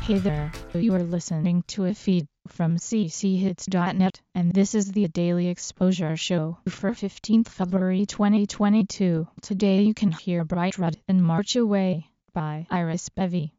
Hey there, you are listening to a feed from cchits.net, and this is the Daily Exposure Show for 15th February 2022. Today you can hear Bright Red and March Away by Iris Bevy.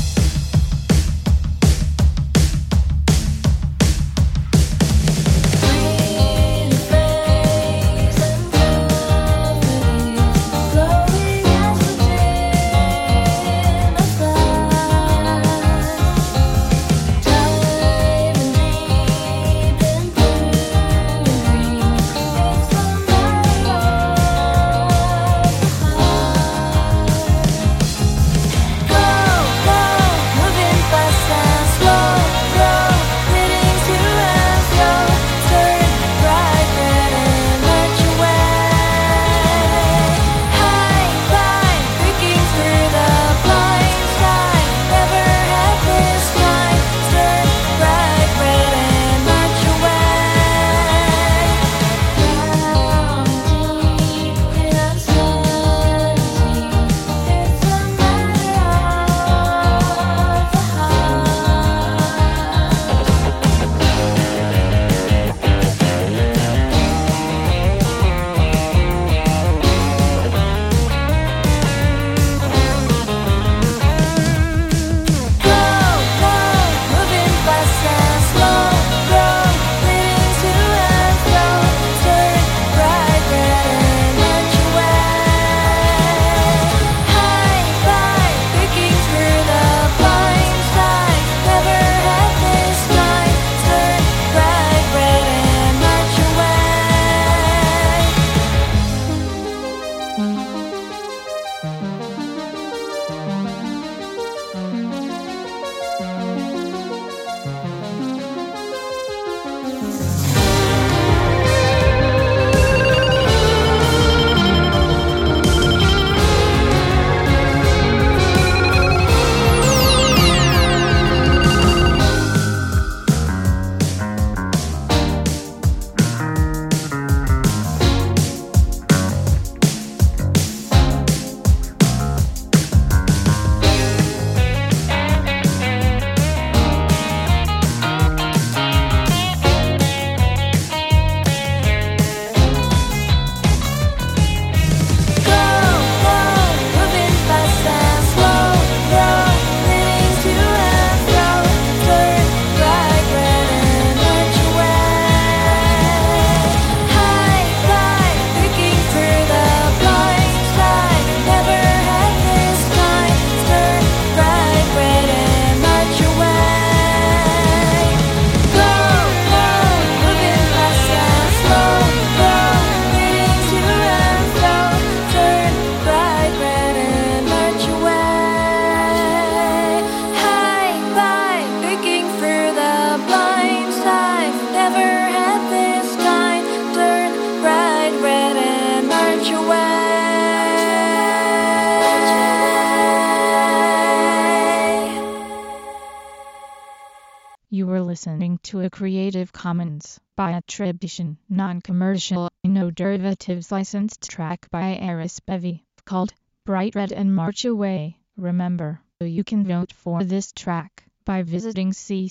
You were listening to a Creative Commons by attribution, non-commercial, no derivatives licensed track by Iris Bevy, called Bright Red and March Away. Remember, you can vote for this track by visiting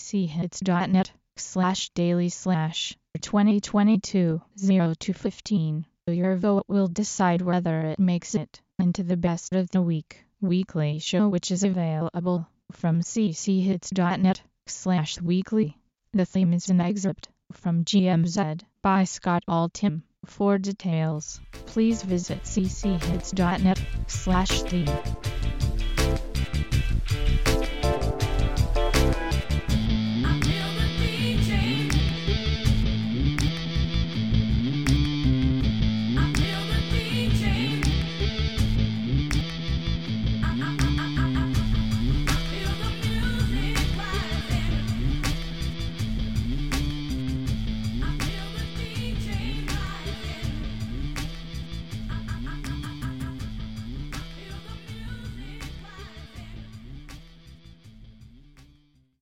cchits.net/daily/2022-02-15. Your vote will decide whether it makes it into the Best of the Week weekly show, which is available from cchits.net/weekly. The theme is an excerpt from GMZ by Scott Altham. For details, please visit cchits.net/theme.